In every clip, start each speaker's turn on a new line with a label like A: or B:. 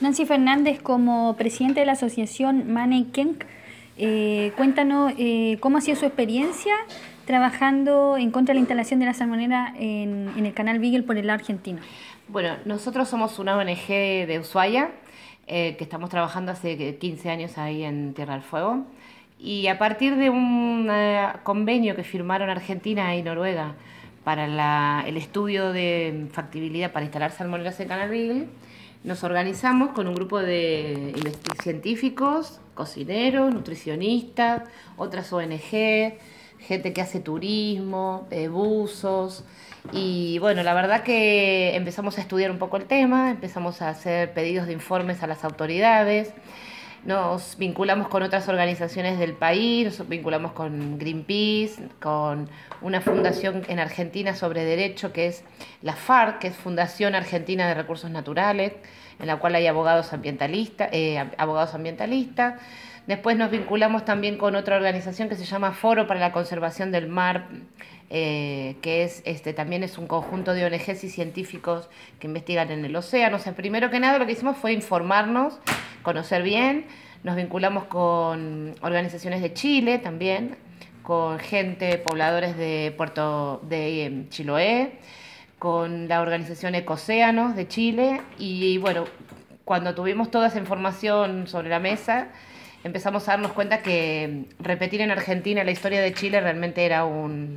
A: Nancy Fernández, como presidente de la asociación Mannequin, cuéntanos cómo ha sido su experiencia trabajando en contra de la instalación de la salmonera en el canal Beagle por el lado argentino.
B: Bueno, nosotros somos una ONG de Ushuaia, que estamos trabajando hace 15 años ahí en Tierra del Fuego. Y a partir de un convenio que firmaron Argentina y Noruega para el estudio de factibilidad para instalar salmoneras en Canal Beagle, nos organizamos con un grupo de científicos, cocineros, nutricionistas, otras ONG, gente que hace turismo, buzos. Y bueno, la verdad que empezamos a estudiar un poco el tema, empezamos a hacer pedidos de informes a las autoridades, nos vinculamos con otras organizaciones del país, nos vinculamos con Greenpeace, con una fundación en Argentina sobre derecho que es la FARC, que es Fundación Argentina de Recursos Naturales, en la cual hay abogados ambientalistas. Después nos vinculamos también con otra organización que se llama Foro para la Conservación del Mar, que también es un conjunto de ONGs y científicos que investigan en el océano. O sea, primero que nada lo que hicimos fue informarnos, conocer bien. Nos vinculamos con organizaciones de Chile también, con gente, pobladores de Puerto de Chiloé, con la organización Ecocéanos de Chile. Y bueno, cuando tuvimos toda esa información sobre la mesa, empezamos a darnos cuenta que repetir en Argentina la historia de Chile realmente era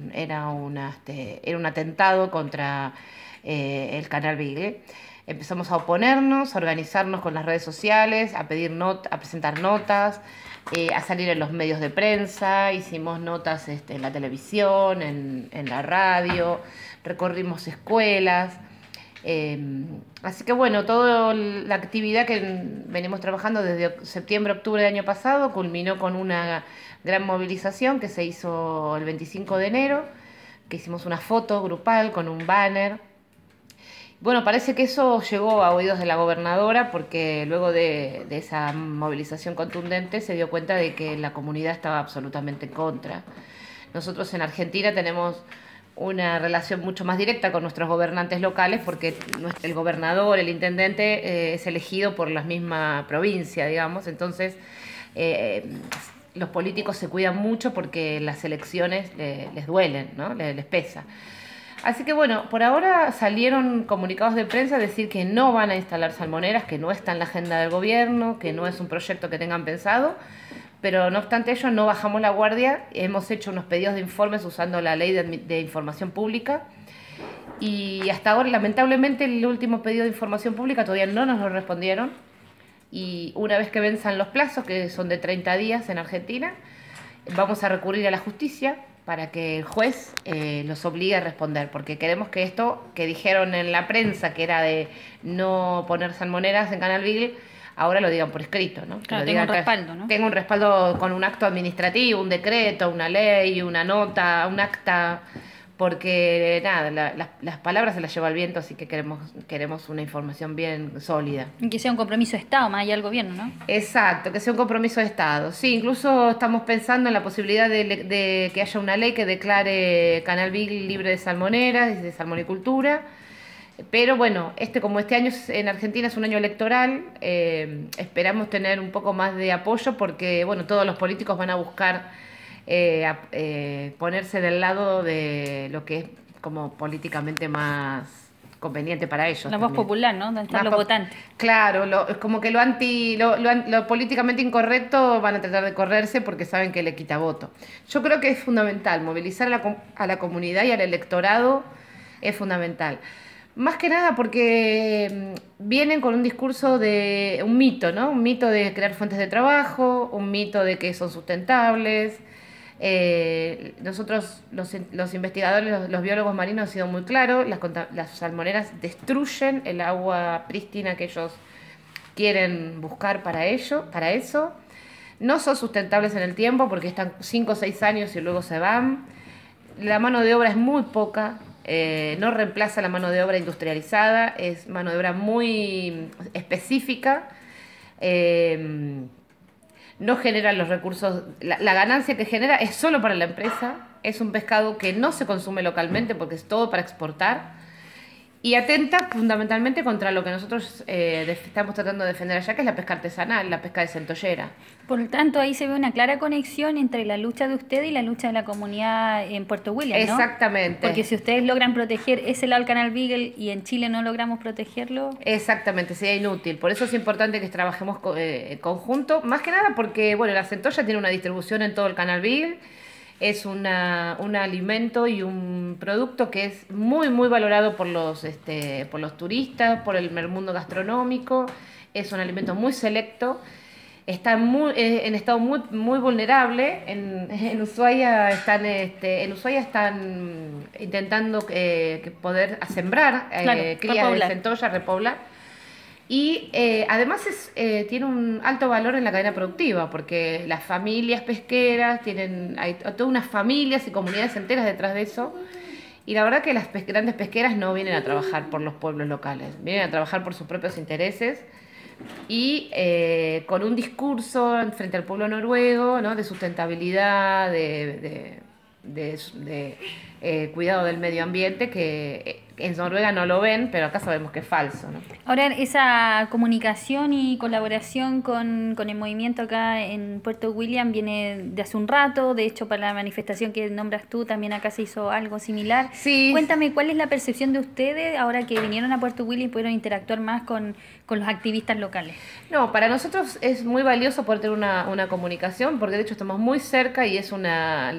B: un atentado contra el canal Beagle. Empezamos a oponernos, a organizarnos con las redes sociales, a presentar notas, a salir en los medios de prensa, hicimos notas en la televisión, en la radio, recorrimos escuelas. Así que bueno, toda la actividad que venimos trabajando desde septiembre, octubre del año pasado culminó con una gran movilización que se hizo el 25 de enero, que hicimos una foto grupal con un banner. Bueno, parece que eso llegó a oídos de la gobernadora porque luego de esa movilización contundente se dio cuenta de que la comunidad estaba absolutamente en contra. Nosotros en Argentina tenemos una relación mucho más directa con nuestros gobernantes locales porque el gobernador, el intendente, es elegido por la misma provincia, digamos. Entonces, los políticos se cuidan mucho porque las elecciones les duelen, ¿no? Les pesa. Así que bueno, por ahora salieron comunicados de prensa a decir que no van a instalar salmoneras, que no está en la agenda del gobierno, que no es un proyecto que tengan pensado, pero no obstante ello no bajamos la guardia, hemos hecho unos pedidos de informes usando la ley de información pública y hasta ahora lamentablemente el último pedido de información pública todavía no nos lo respondieron y una vez que venzan los plazos, que son de 30 días en Argentina, vamos a recurrir a la justicia para que el juez los obligue a responder, porque queremos que esto que dijeron en la prensa, que era de no poner salmoneras en Canal Beagle, ahora lo digan por escrito, ¿no?
A: Claro,
B: Que
A: tengo
B: lo
A: un
B: digan
A: respaldo, ¿no?
B: tengo un respaldo con un acto administrativo, un decreto, una ley, una nota, un acta, porque nada, las palabras se las lleva el viento, así que queremos una información bien sólida.
A: Y que sea un compromiso de Estado, más allá del gobierno, ¿no?
B: Exacto, que sea un compromiso de Estado. Sí, incluso estamos pensando en la posibilidad de que haya una ley que declare Canal Beagle libre de salmoneras y de salmonicultura. Pero bueno, como este año en Argentina es un año electoral, esperamos tener un poco más de apoyo porque bueno, todos los políticos van a buscar ponerse del lado de lo que es como políticamente más conveniente para ellos.
A: La voz
B: también.
A: popular, ¿no? Donde están los votantes.
B: Claro, es como que lo políticamente incorrecto van a tratar de correrse porque saben que le quita voto. Yo creo que es fundamental movilizar a la comunidad y al electorado, es fundamental. Más que nada porque vienen con un discurso de un mito, ¿no? Un mito de crear fuentes de trabajo, un mito de que son sustentables. Nosotros, los investigadores, los biólogos marinos, han sido muy claros, las salmoneras destruyen el agua prístina que ellos quieren buscar para eso. No son sustentables en el tiempo porque están 5 o 6 años y luego se van. La mano de obra es muy poca, no reemplaza la mano de obra industrializada, es mano de obra muy específica. No generan los recursos, la ganancia que genera es solo para la empresa, es un pescado que no se consume localmente porque es todo para exportar y atenta fundamentalmente contra lo que nosotros estamos tratando de defender allá, que es la pesca artesanal, la pesca de centollera.
A: Por lo tanto, ahí se ve una clara conexión entre la lucha de usted y la lucha de la comunidad en Puerto William, ¿no?
B: Exactamente.
A: Porque si ustedes logran proteger ese lado del Canal Beagle y en Chile no logramos protegerlo...
B: Exactamente, sería inútil. Por eso es importante que trabajemos en conjunto, más que nada porque, bueno, la centolla tiene una distribución en todo el Canal Beagle, es un alimento y un producto que es muy, muy valorado por los turistas, por el mundo gastronómico, es un alimento muy selecto. Está en estado muy, muy vulnerable. En Ushuaia están intentando poder sembrar crías de centolla, repoblar. Y además tiene un alto valor en la cadena productiva, porque las familias pesqueras hay todas unas familias y comunidades enteras detrás de eso. Y la verdad que las grandes pesqueras no vienen a trabajar por los pueblos locales, vienen a trabajar por sus propios intereses y con un discurso frente al pueblo noruego, ¿no? De sustentabilidad, de cuidado del medio ambiente, que en Noruega no lo ven, pero acá sabemos que es falso, ¿no?
A: Ahora, esa comunicación y colaboración con el movimiento acá en Puerto William viene de hace un rato. De hecho, para la manifestación que nombras tú, también acá se hizo algo similar.
B: Sí.
A: Cuéntame, ¿cuál es la percepción de ustedes ahora que vinieron a Puerto William y pudieron interactuar más con los activistas locales?
B: No, para nosotros es muy valioso poder tener una comunicación, porque de hecho estamos muy cerca y es una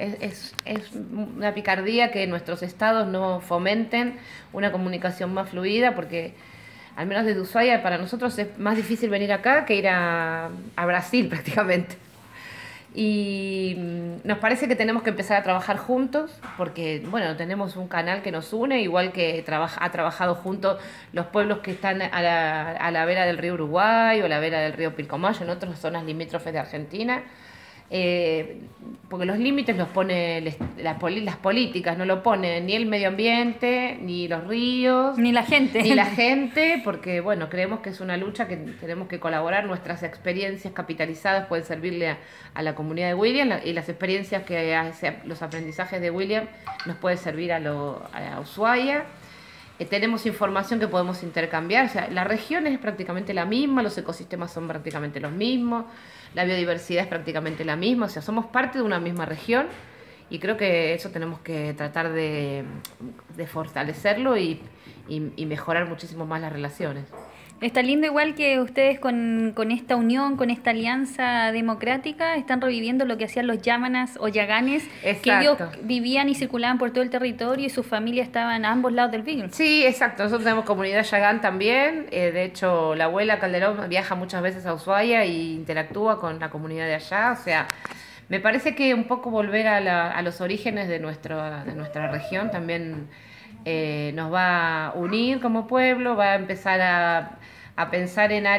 B: picardía que nuestros estados no fomenten una comunicación más fluida, porque al menos desde Ushuaia para nosotros es más difícil venir acá que ir a Brasil prácticamente. Y nos parece que tenemos que empezar a trabajar juntos, porque bueno, tenemos un canal que nos une, igual que ha trabajado juntos los pueblos que están a la vera del río Uruguay o a la vera del río Pilcomayo, en otras zonas limítrofes de Argentina. Porque los límites los pone las políticas, no lo pone ni el medio ambiente, ni los ríos,
A: ni la gente.
B: Ni la gente, porque bueno, creemos que es una lucha que tenemos que colaborar, nuestras experiencias capitalizadas pueden servirle a la comunidad de William, y las experiencias que hace los aprendizajes de William nos puede servir a Ushuaia. Tenemos información que podemos intercambiar, o sea, la región es prácticamente la misma, los ecosistemas son prácticamente los mismos, la biodiversidad es prácticamente la misma, o sea, somos parte de una misma región y creo que eso tenemos que tratar de fortalecerlo y mejorar muchísimo más las relaciones.
A: Está lindo igual que ustedes con esta unión, con esta alianza democrática, están reviviendo lo que hacían los yámanas o yaganes,
B: exacto,
A: que ellos vivían y circulaban por todo el territorio y su familia estaban a ambos lados del Beagle.
B: Sí, exacto. Nosotros tenemos comunidad yagán también. De hecho, la abuela Calderón viaja muchas veces a Ushuaia y interactúa con la comunidad de allá. O sea, me parece que un poco volver a los orígenes de nuestra región también nos va a unir como pueblo, va a empezar a pensar en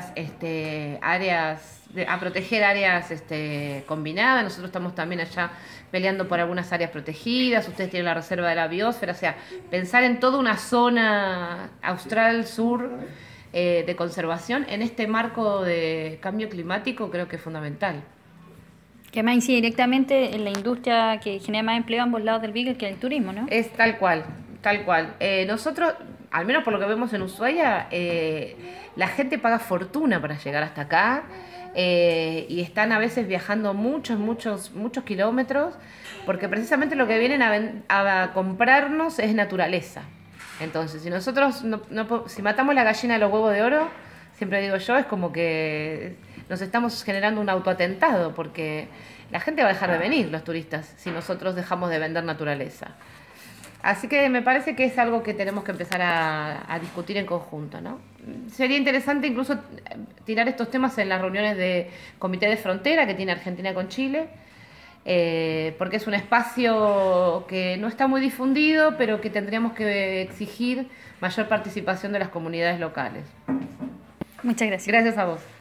B: a proteger áreas combinadas. Nosotros estamos también allá peleando por algunas áreas protegidas, ustedes tienen la reserva de la biosfera, o sea, pensar en toda una zona austral sur de conservación en este marco de cambio climático creo que es fundamental.
A: Que además incide directamente en la industria que genera más empleo a ambos lados del Beagle, que es el turismo, ¿no?
B: Es tal cual, tal cual. Nosotros, al menos por lo que vemos en Ushuaia, la gente paga fortuna para llegar hasta acá y están a veces viajando muchos kilómetros, porque precisamente lo que vienen a comprarnos es naturaleza. Entonces, si nosotros si matamos la gallina de los huevos de oro, siempre digo yo, es como que nos estamos generando un autoatentado, porque la gente va a dejar de venir, los turistas, si nosotros dejamos de vender naturaleza. Así que me parece que es algo que tenemos que empezar a discutir en conjunto, ¿no? Sería interesante incluso tirar estos temas en las reuniones de Comité de Frontera que tiene Argentina con Chile, porque es un espacio que no está muy difundido, pero que tendríamos que exigir mayor participación de las comunidades locales.
A: Muchas gracias.
B: Gracias a vos.